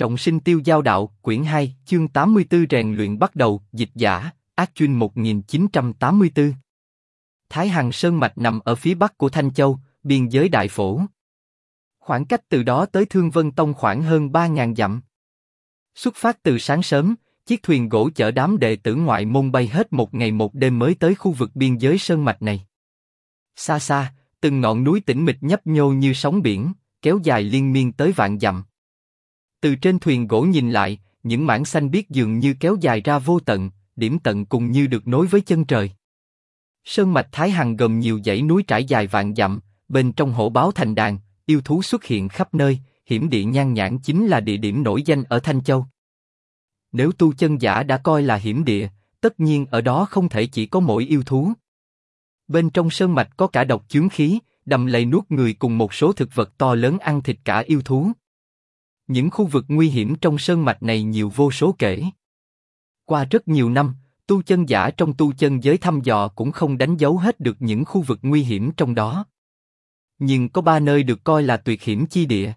Trọng sinh tiêu giao đạo, quyển 2, chương 84 rèn luyện bắt đầu, dịch giả, Ác Chuyên 1984. Thái Hằng Sơn Mạch nằm ở phía bắc của Thanh Châu, biên giới Đại Phổ. Khoảng cách từ đó tới Thương Vân Tông khoảng hơn 3.000 dặm. Xuất phát từ sáng sớm, chiếc thuyền gỗ chở đám đệ tử ngoại môn bay hết một ngày một đêm mới tới khu vực biên giới Sơn Mạch này. Xa xa, từng ngọn núi tĩnh mịch nhấp nhô như sóng biển, kéo dài liên miên tới vạn dặm. Từ trên thuyền gỗ nhìn lại, những mảng xanh biếc dường như kéo dài ra vô tận, điểm tận cùng như được nối với chân trời. Sơn mạch Thái Hằng gồm nhiều dãy núi trải dài vạn dặm, bên trong hổ báo thành đàn, yêu thú xuất hiện khắp nơi, hiểm địa Nhan Nhãn chính là địa điểm nổi danh ở Thanh Châu. Nếu tu chân giả đã coi là hiểm địa, tất nhiên ở đó không thể chỉ có mỗi yêu thú. Bên trong sơn mạch có cả độc chướng khí, đầm lầy nuốt người cùng một số thực vật to lớn ăn thịt cả yêu thú. Những khu vực nguy hiểm trong sơn mạch này nhiều vô số kể. Qua rất nhiều năm, tu chân giả trong tu chân giới thăm dò cũng không đánh dấu hết được những khu vực nguy hiểm trong đó. Nhưng có 3 nơi được coi là tuyệt hiểm chi địa.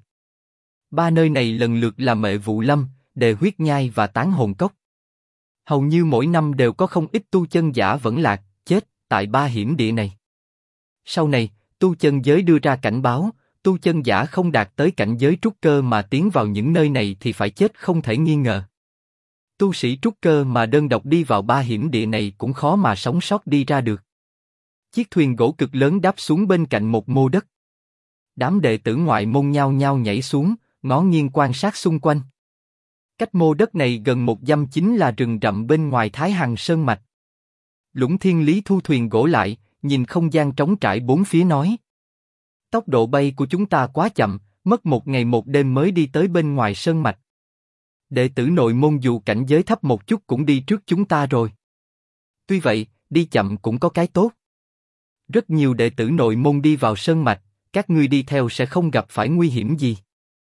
3 nơi này lần lượt là Mệ Vụ Lâm, Đề Huyết Nhai và Tán Hồn Cốc. Hầu như mỗi năm đều có không ít tu chân giả vẫn lạc, chết tại 3 hiểm địa này. Sau này, tu chân giới đưa ra cảnh báo, tu chân giả không đạt tới cảnh giới trúc cơ mà tiến vào những nơi này thì phải chết không thể nghi ngờ. Tu sĩ trúc cơ mà đơn độc đi vào 3 hiểm địa này cũng khó mà sống sót đi ra được. Chiếc thuyền gỗ cực lớn đáp xuống bên cạnh một mô đất. Đám đệ tử ngoại môn nhao nhao nhảy xuống, ngó nghiêng quan sát xung quanh. Cách mô đất này gần 1 dặm chính là rừng rậm bên ngoài Thái Hằng Sơn Mạch. Lũng Thiên Lý thu thuyền gỗ lại, nhìn không gian trống trải bốn phía nói: tốc độ bay của chúng ta quá chậm, mất 1 ngày 1 đêm mới đi tới bên ngoài sơn mạch. Đệ tử nội môn dù cảnh giới thấp một chút cũng đi trước chúng ta rồi. Tuy vậy, đi chậm cũng có cái tốt. Rất nhiều đệ tử nội môn đi vào sơn mạch, các ngươi đi theo sẽ không gặp phải nguy hiểm gì.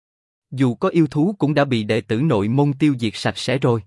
Dù có yêu thú cũng đã bị đệ tử nội môn tiêu diệt sạch sẽ rồi.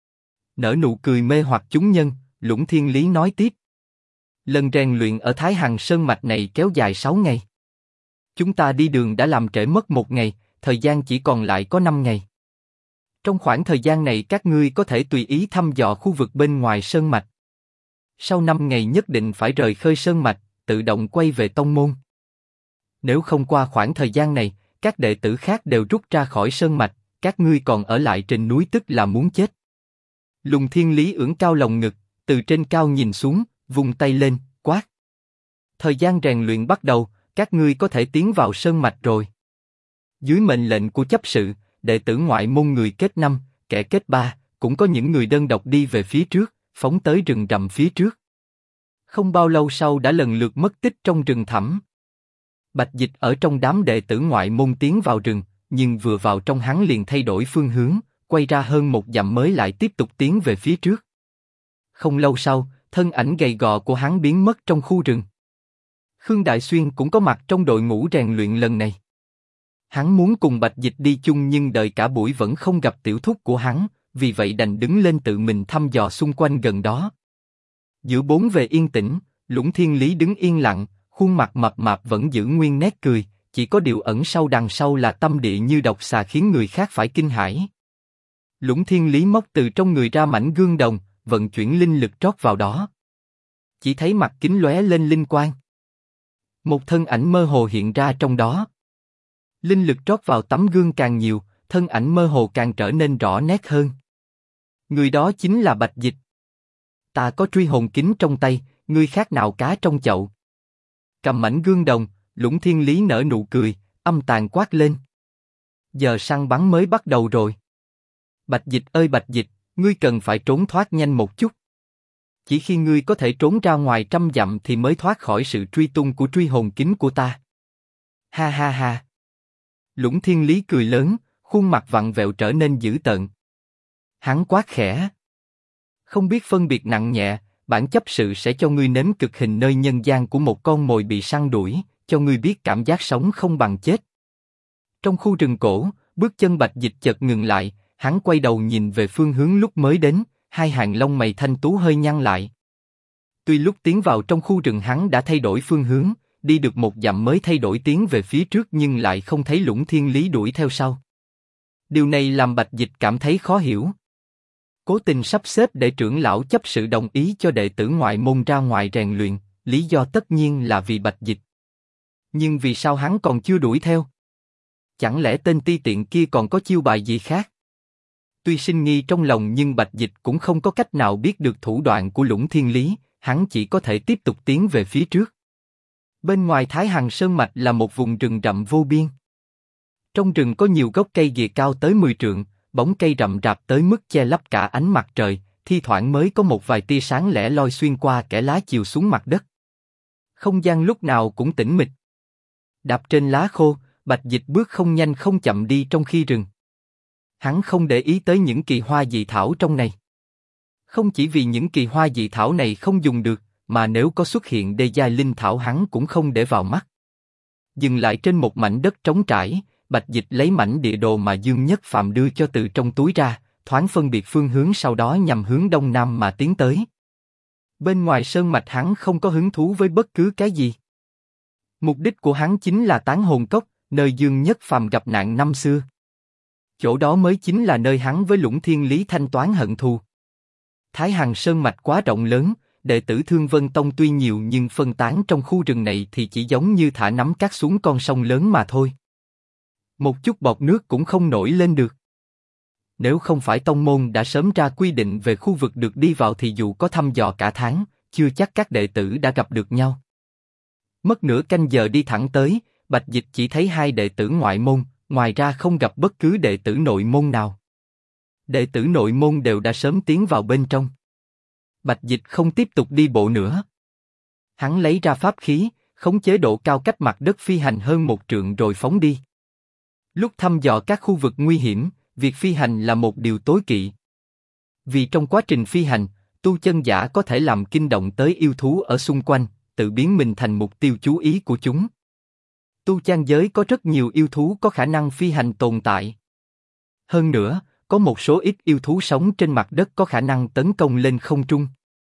Nở nụ cười mê hoặc chúng nhân, Lũng Thiên Lý nói tiếp: lần rèn luyện ở Thái Hằng Sơn Mạch này kéo dài 6 ngày. Chúng ta đi đường đã làm trễ mất 1 ngày, thời gian chỉ còn lại có 5 ngày. Trong khoảng thời gian này các ngươi có thể tùy ý thăm dò khu vực bên ngoài sơn mạch. Sau 5 ngày nhất định phải rời khơi sơn mạch, tự động quay về tông môn. Nếu không qua khoảng thời gian này, các đệ tử khác đều rút ra khỏi sơn mạch, các ngươi còn ở lại trên núi tức là muốn chết. Lùng Thiên Lý ưỡn cao lồng ngực, từ trên cao nhìn xuống, vung tay lên, quát: thời gian rèn luyện bắt đầu, các ngươi có thể tiến vào sơn mạch rồi. Dưới mệnh lệnh của chấp sự, đệ tử ngoại môn người kết 5, kẻ kết 3, cũng có những người đơn độc đi về phía trước, phóng tới rừng rậm phía trước. Không bao lâu sau đã lần lượt mất tích trong rừng thẳm. Bạch Dịch ở trong đám đệ tử ngoại môn tiến vào rừng, nhưng vừa vào trong hắn liền thay đổi phương hướng, quay ra hơn 1 dặm mới lại tiếp tục tiến về phía trước. Không lâu sau, thân ảnh gầy gò của hắn biến mất trong khu rừng. Khương Đại Xuyên cũng có mặt trong đội ngũ rèn luyện lần này. Hắn muốn cùng Bạch Dịch đi chung nhưng đợi cả buổi vẫn không gặp tiểu thúc của hắn, vì vậy đành đứng lên tự mình thăm dò xung quanh gần đó. Giữa bốn bề yên tĩnh, Lũng Thiên Lý đứng yên lặng, khuôn mặt mập mạp vẫn giữ nguyên nét cười, chỉ có điều ẩn sâu đằng sau là tâm địa như độc xà khiến người khác phải kinh hãi. Lũng Thiên Lý móc từ trong người ra mảnh gương đồng, vận chuyển linh lực trót vào đó. Chỉ thấy mặt kính lóe lên linh quang. Một thân ảnh mơ hồ hiện ra trong đó. Linh lực trót vào tấm gương càng nhiều, thân ảnh mơ hồ càng trở nên rõ nét hơn. Người đó chính là Bạch Dịch. Ta có truy hồn kính trong tay, ngươi khác nào cá trong chậu. Cầm mảnh gương đồng, Lũng Thiên Lý nở nụ cười, âm tàn quát lên: giờ săn bắn mới bắt đầu rồi. Bạch Dịch ơi Bạch Dịch, ngươi cần phải trốn thoát nhanh một chút. Chỉ khi ngươi có thể trốn ra ngoài 100 dặm thì mới thoát khỏi sự truy tung của truy hồn kính của ta. Ha ha ha. Lũng Thiên Lý cười lớn, khuôn mặt vặn vẹo trở nên dữ tợn. Hắn quát khẽ: không biết phân biệt nặng nhẹ, bản chấp sự sẽ cho ngươi nếm cực hình nơi nhân gian của một con mồi bị săn đuổi, cho ngươi biết cảm giác sống không bằng chết. Trong khu rừng cổ, bước chân Bạch Dịch chợt ngừng lại, hắn quay đầu nhìn về phương hướng lúc mới đến, hai hàng lông mày thanh tú hơi nhăn lại. Tuy lúc tiến vào trong khu rừng hắn đã thay đổi phương hướng, đi được 1 dặm mới thay đổi tiến về phía trước nhưng lại không thấy Lũng Thiên Lý đuổi theo sau. Điều này làm Bạch Dịch cảm thấy khó hiểu. Cố tình sắp xếp để trưởng lão chấp sự đồng ý cho đệ tử ngoại môn ra ngoài rèn luyện, lý do tất nhiên là vì Bạch Dịch. Nhưng vì sao hắn còn chưa đuổi theo? Chẳng lẽ tên ti tiện kia còn có chiêu bài gì khác? Tuy sinh nghi trong lòng nhưng Bạch Dịch cũng không có cách nào biết được thủ đoạn của Lũng Thiên Lý, hắn chỉ có thể tiếp tục tiến về phía trước. Bên ngoài Thái Hằng Sơn Mạch là một vùng rừng rậm vô biên. Trong rừng có nhiều gốc cây ghìa cao tới 10 trượng, bóng cây rậm rạp tới mức che lấp cả ánh mặt trời, thi thoảng mới có một vài tia sáng lẻ loi xuyên qua kẽ lá chiều xuống mặt đất. Không gian lúc nào cũng tĩnh mịch. Đạp trên lá khô, Bạch Dịch bước không nhanh không chậm đi trong khi rừng. Hắn không để ý tới những kỳ hoa dị thảo trong này. Không chỉ vì những kỳ hoa dị thảo này không dùng được, mà nếu có xuất hiện đê giai linh thảo hắn cũng không để vào mắt. Dừng lại trên một mảnh đất trống trải, Bạch Dịch lấy mảnh địa đồ mà Dương Nhất Phàm đưa cho từ trong túi ra, thoáng phân biệt phương hướng sau đó nhằm hướng đông nam mà tiến tới. Bên ngoài sơn mạch hắn không có hứng thú với bất cứ cái gì. Mục đích của hắn chính là Tán Hồn Cốc, nơi Dương Nhất Phàm gặp nạn năm xưa. Chỗ đó mới chính là nơi hắn với Lũng Thiên Lý thanh toán hận thù. Thái Hằng Sơn Mạch quá rộng lớn, đệ tử Thương Vân Tông tuy nhiều nhưng phân tán trong khu rừng này thì chỉ giống như thả nắm cát xuống con sông lớn mà thôi. Một chút bọt nước cũng không nổi lên được. Nếu không phải tông môn đã sớm ra quy định về khu vực được đi vào thì dù có thăm dò cả tháng, chưa chắc các đệ tử đã gặp được nhau. Mất nửa canh giờ đi thẳng tới, Bạch Dịch chỉ thấy hai đệ tử ngoại môn, ngoài ra không gặp bất cứ đệ tử nội môn nào. Đệ tử nội môn đều đã sớm tiến vào bên trong. Bạch Dịch không tiếp tục đi bộ nữa. Hắn lấy ra pháp khí, khống chế độ cao cách mặt đất phi hành hơn 1 trượng rồi phóng đi. Lúc thăm dò các khu vực nguy hiểm, việc phi hành là một điều tối kỵ. Vì trong quá trình phi hành, tu chân giả có thể làm kinh động tới yêu thú ở xung quanh, tự biến mình thành mục tiêu chú ý của chúng. Tu chân giới có rất nhiều yêu thú có khả năng phi hành tồn tại. Hơn nữa, có một số ít yêu thú sống trên mặt đất có khả năng tấn công lên không trung.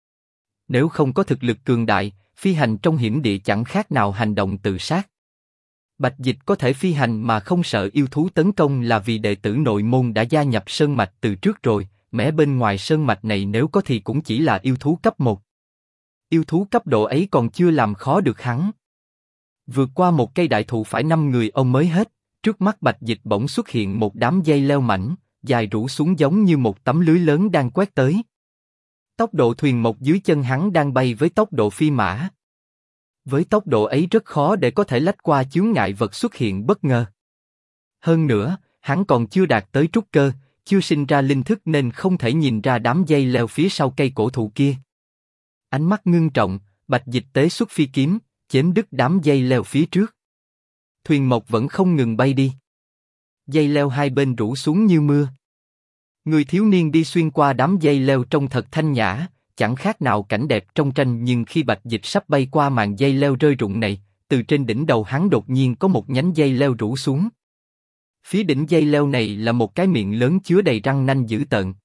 Nếu không có thực lực cường đại, phi hành trong hiểm địa chẳng khác nào hành động tự sát. Bạch Dịch có thể phi hành mà không sợ yêu thú tấn công là vì đệ tử nội môn đã gia nhập sơn mạch từ trước rồi, mẻ bên ngoài sơn mạch này nếu có thì cũng chỉ là yêu thú cấp 1. Yêu thú cấp độ ấy còn chưa làm khó được hắn. Vượt qua một cây đại thụ phải 5 người ôm mới hết, trước mắt Bạch Dịch bỗng xuất hiện một đám dây leo mảnh, dài rủ xuống giống như một tấm lưới lớn đang quét tới. Tốc độ thuyền mộc dưới chân hắn đang bay với tốc độ phi mã. Với tốc độ ấy rất khó để có thể lách qua chướng ngại vật xuất hiện bất ngờ. Hơn nữa, hắn còn chưa đạt tới trúc cơ, chưa sinh ra linh thức nên không thể nhìn ra đám dây leo phía sau cây cổ thụ kia. Ánh mắt ngưng trọng, Bạch Dịch tế xuất phi kiếm, chém đứt đám dây leo phía trước. Thuyền mộc vẫn không ngừng bay đi. Dây leo hai bên rủ xuống như mưa. Người thiếu niên đi xuyên qua đám dây leo trông thật thanh nhã, chẳng khác nào cảnh đẹp trong tranh, nhưng khi Bạch Dịch sắp bay qua màn dây leo rơi rụng này, từ trên đỉnh đầu hắn đột nhiên có một nhánh dây leo rủ xuống. Phía đỉnh dây leo này là một cái miệng lớn chứa đầy răng nanh dữ tợn.